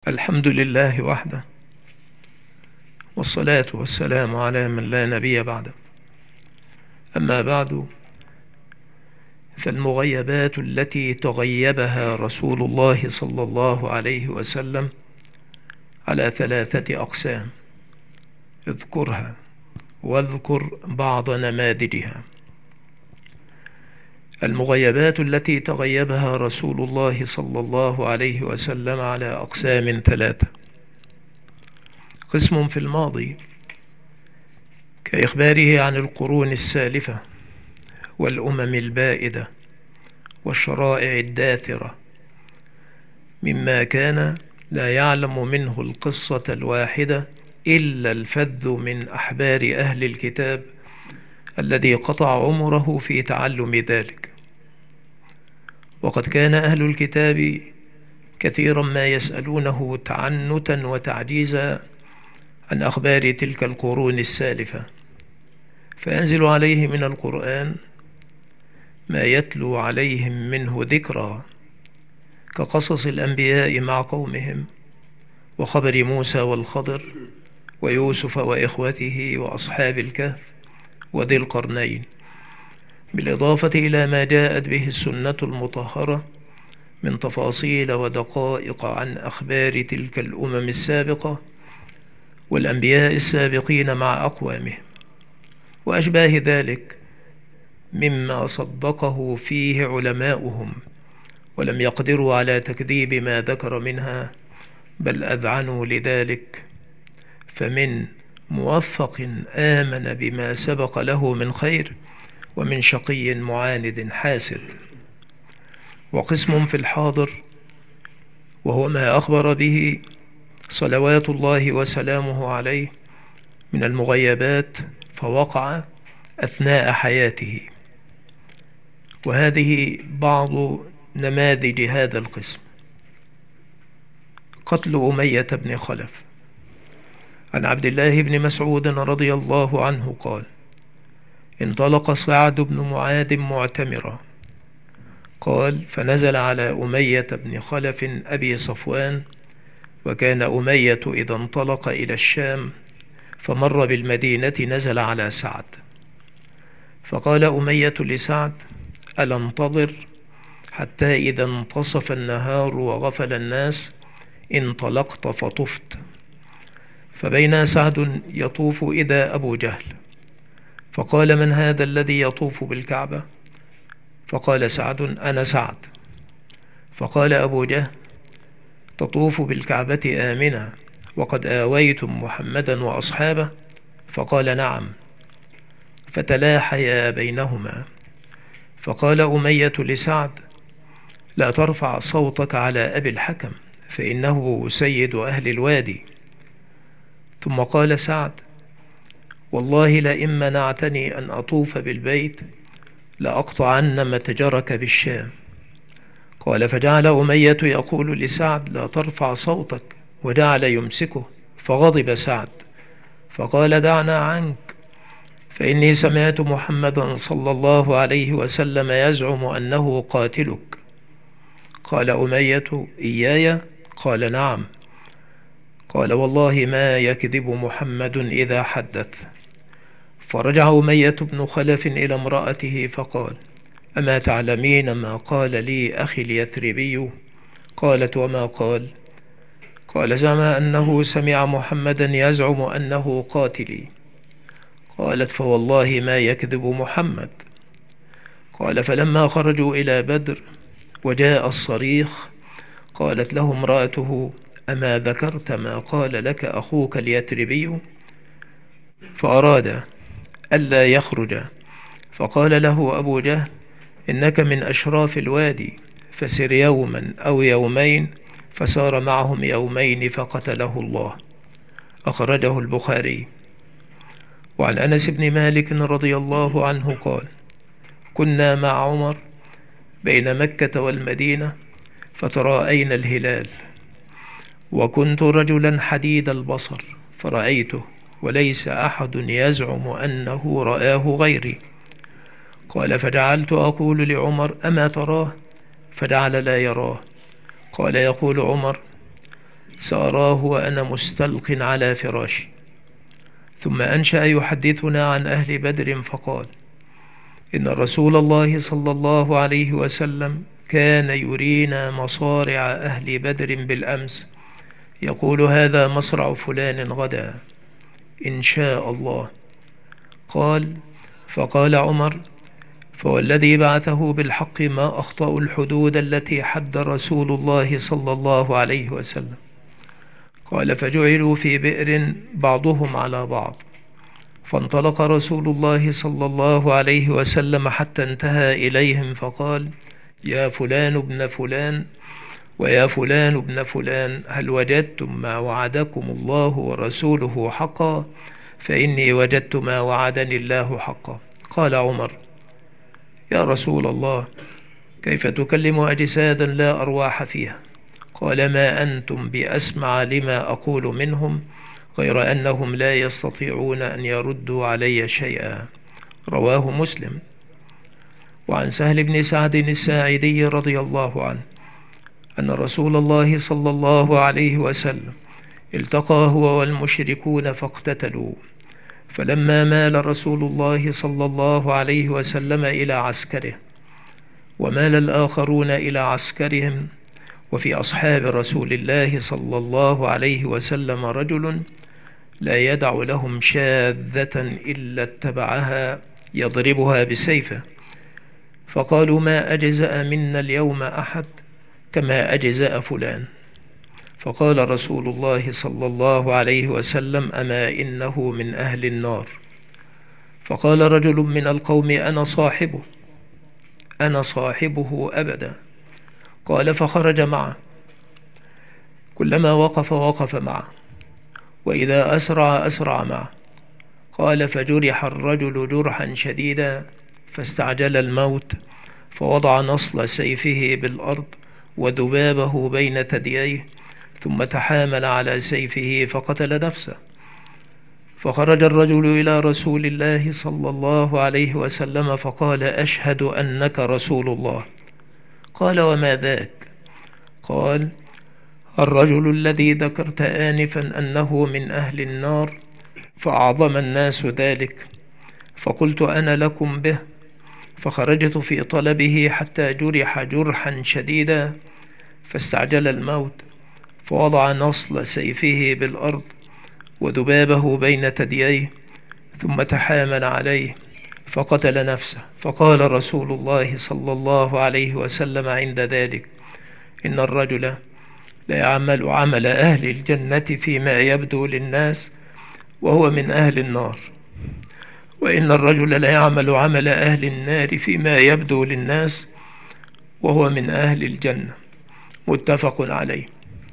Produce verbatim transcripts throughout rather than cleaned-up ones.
الحمد لله وحده، والصلاة والسلام على من لا نبي بعده. أما بعد، فالمغيبات التي تغيبها رسول الله صلى الله عليه وسلم على ثلاثة أقسام، اذكرها واذكر بعض نماذجها. المغيبات التي تغيبها رسول الله صلى الله عليه وسلم على أقسام ثلاثة: قسم في الماضي كإخباره عن القرون السالفة والأمم البائدة والشرائع الداثرة، مما كان لا يعلم منه القصة الواحدة إلا الفذ من أحبار أهل الكتاب الذي قطع عمره في تعلم ذلك. وقد كان أهل الكتاب كثيرا ما يسألونه تعنتا وتعجيزا عن أخبار تلك القرون السالفة، فينزل عليه من القرآن ما يتلو عليهم منه ذكرى، كقصص الأنبياء مع قومهم، وخبر موسى والخضر ويوسف وإخوته وأصحاب الكهف وذي القرنين، بالإضافة إلى ما جاءت به السنة المطهرة من تفاصيل ودقائق عن أخبار تلك الأمم السابقة والأنبياء السابقين مع أقوامهم، وأشباه ذلك مما صدقه فيه علماؤهم ولم يقدروا على تكذيب ما ذكر منها، بل أذعنوا لذلك. فمن موفق آمن بما سبق له من خير، ومن شقي معاند حاسد. وقسم في الحاضر، وهو ما أخبر به صلوات الله وسلامه عليه من المغيبات فوقع أثناء حياته. وهذه بعض نماذج هذا القسم: قتل أمية بن خلف. عن عبد الله بن مسعود رضي الله عنه قال: انطلق سعد بن معاذ معتمرا، قال: فنزل على أمية بن خلف أبي صفوان، وكان أمية إذا انطلق إلى الشام فمر بالمدينة نزل على سعد، فقال أمية لسعد: ألا انتظر حتى إذا انتصف النهار وغفل الناس انطلقت فطفت؟ فبين سعد يطوف إذا أبو جهل، فقال: من هذا الذي يطوف بالكعبة؟ فقال سعد: أنا سعد. فقال أبو جهل: تطوف بالكعبة آمنا وقد آويتم محمدا وأصحابه؟ فقال: نعم. فتلاحيا بينهما، فقال أمية لسعد: لا ترفع صوتك على أبي الحكم، فإنه سيد أهل الوادي. ثم قال سعد: والله لئن منعتني أن أطوف بالبيت لأقطعن متجرك بالشام. قال: فجعل أمية يقول لسعد: لا ترفع صوتك، وجعل يمسكه، فغضب سعد فقال: دعنا عنك، فإني سمعت محمدا صلى الله عليه وسلم يزعم أنه قاتلك. قال أمية: إياي؟ قال: نعم. قال: والله ما يكذب محمد إذا حدث. فرجع أمية بن خلف إلى امرأته فقال: أما تعلمين ما قال لي أخي اليثربي؟ قالت: وما قال؟ قال: زعم أنه سمع محمدا يزعم أنه قاتلي. قالت: فوالله ما يكذب محمد. قال: فلما خرجوا إلى بدر وجاء الصريخ قالت له امرأته: أما ذكرت ما قال لك أخوك اليثربي؟ فأراد ألا يخرج، فقال له أبو جهل: إنك من أشراف الوادي، فسر يوما أو يومين. فسار معهم يومين فقتله الله. أخرجه البخاري. وعن أنس بن مالك رضي الله عنه قال: كنا مع عمر بين مكة والمدينة فتراءينا الهلال، وكنت رجلا حديد البصر فرأيته، وليس أحد يزعم أنه رآه غيري. قال: فجعلت أقول لعمر: أما تراه؟ فجعل لا يراه. قال: يقول عمر: سأراه وأنا مستلق على فراشي. ثم أنشأ يحدثنا عن أهل بدر فقال: إن رسول الله صلى الله عليه وسلم كان يرينا مصارع أهل بدر بالأمس، يقول: هذا مصرع فلان غدا إن شاء الله. قال: فقال عمر: فوالذي بعثه بالحق ما أخطأوا الحدود التي حد رسول الله صلى الله عليه وسلم. قال: فجعلوا في بئر بعضهم على بعض، فانطلق رسول الله صلى الله عليه وسلم حتى انتهى إليهم فقال: يا فلان ابن فلان ويا فلان ابن فلان، هل وجدتم ما وعدكم الله ورسوله حقا؟ فإني وجدت ما وعدني الله حقا. قال عمر: يا رسول الله، كيف تكلم أجسادا لا أرواح فيها؟ قال: ما أنتم بأسمع لما أقول منهم، غير أنهم لا يستطيعون أن يردوا علي شيئا. رواه مسلم. وعن سهل بن سعد الساعدي رضي الله عنه أن رسول الله صلى الله عليه وسلم التقى هو والمشركون فاقتتلوا، فلما مال رسول الله صلى الله عليه وسلم إلى عسكره ومال الآخرون إلى عسكرهم، وفي أصحاب رسول الله صلى الله عليه وسلم رجل لا يدع لهم شاذة إلا اتبعها يضربها بسيفه، فقالوا: ما أجزأ منا اليوم أحد كما أجزأ فلان. فقال رسول الله صلى الله عليه وسلم: أما إنه من أهل النار. فقال رجل من القوم: أنا صاحبه أنا صاحبه أبدا. قال: فخرج معه، كلما وقف وقف معه، وإذا أسرع أسرع معه. قال: فجرح الرجل جرحا شديدا فاستعجل الموت، فوضع نصل سيفه بالأرض وذبابه بين ثدييه، ثم تحامل على سيفه فقتل نفسه. فخرج الرجل إلى رسول الله صلى الله عليه وسلم فقال: أشهد أنك رسول الله. قال: وما ذاك؟ قال: الرجل الذي ذكرت آنفا أنه من أهل النار، فأعظم الناس ذلك، فقلت أنا لكم به، فخرجت في طلبه حتى جرح جرحا شديدا فاستعجل الموت، فوضع نصل سيفه بالأرض وذبابه بين ثدييه، ثم تحامل عليه فقتل نفسه. فقال رسول الله صلى الله عليه وسلم عند ذلك: إن الرجل لا يعمل عمل أهل الجنة فيما يبدو للناس وهو من أهل النار، وإن الرجل لا يعمل عمل أهل النار فيما يبدو للناس وهو من أهل الجنة. متفق عليه.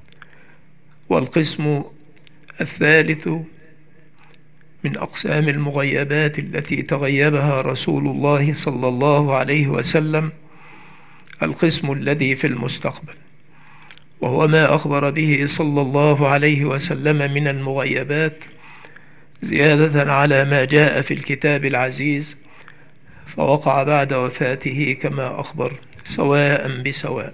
والقسم الثالث من أقسام المغيبات التي تغيبها رسول الله صلى الله عليه وسلم القسم الذي في المستقبل، وهو ما أخبر به صلى الله عليه وسلم من المغيبات زيادة على ما جاء في الكتاب العزيز، فوقع بعد وفاته كما أخبر سواء بسواء.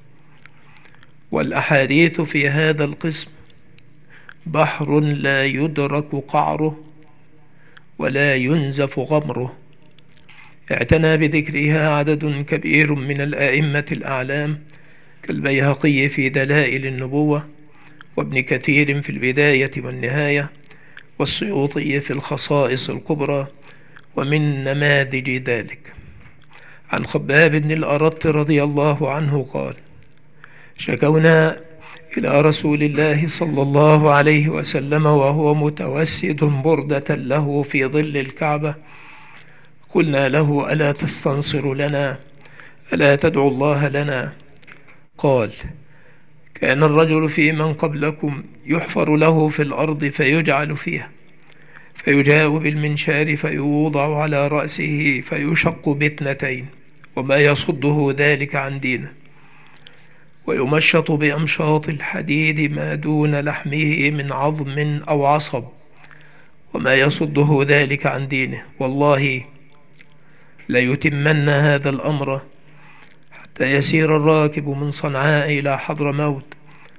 والأحاديث في هذا القسم بحر لا يدرك قعره ولا ينزف غمره، اعتنى بذكرها عدد كبير من الآئمة الأعلام كالبيهقي في دلائل النبوة، وابن كثير في البداية والنهاية، والسيوطي في الخصائص الكبرى، ومن نماذج ذلك عن خباب بن الأرط رضي الله عنه قال: شكونا إلى رسول الله صلى الله عليه وسلم وهو متوسد بردة له في ظل الكعبة، قلنا له: ألا تستنصر لنا؟ ألا تدعو الله لنا؟ قال: كان الرجل في من قبلكم يحفر له في الأرض فيجعل فيها، فيجاء بالمنشار فيوضع على رأسه فيشق باثنتين، وما يصده ذلك عن دينه، ويمشط بأمشاط الحديد ما دون لحمه من عظم أو عصب، وما يصده ذلك عن دينه. والله ليتمن هذا الأمر حتى يسير الراكب من صنعاء إلى حضرموت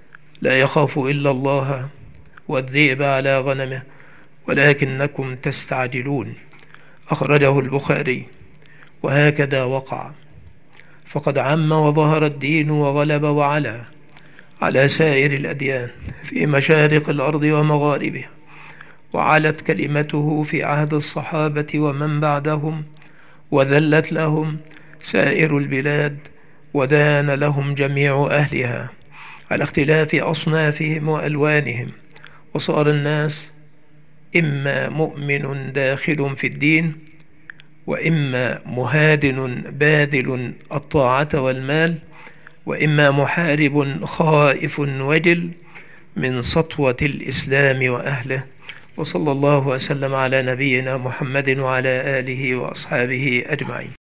لا يخاف إلا الله والذئب على غنمه ولكنكم تستعجلون. أخرجه البخاري. وهكذا وقع، فقد عم وظهر الدين وغلب وعلا على سائر الأديان في مشارق الأرض ومغاربها، وعلت كلمته في عهد الصحابة ومن بعدهم، وذلت لهم سائر البلاد، ودان لهم جميع أهلها على اختلاف أصنافهم وألوانهم، وصار الناس إما مؤمن داخل في الدين، وإما مهادن باذل الطاعة والمال، وإما محارب خائف وجل من سطوة الإسلام وأهله. وصلى الله وسلم على نبينا محمد وعلى آله وأصحابه أجمعين.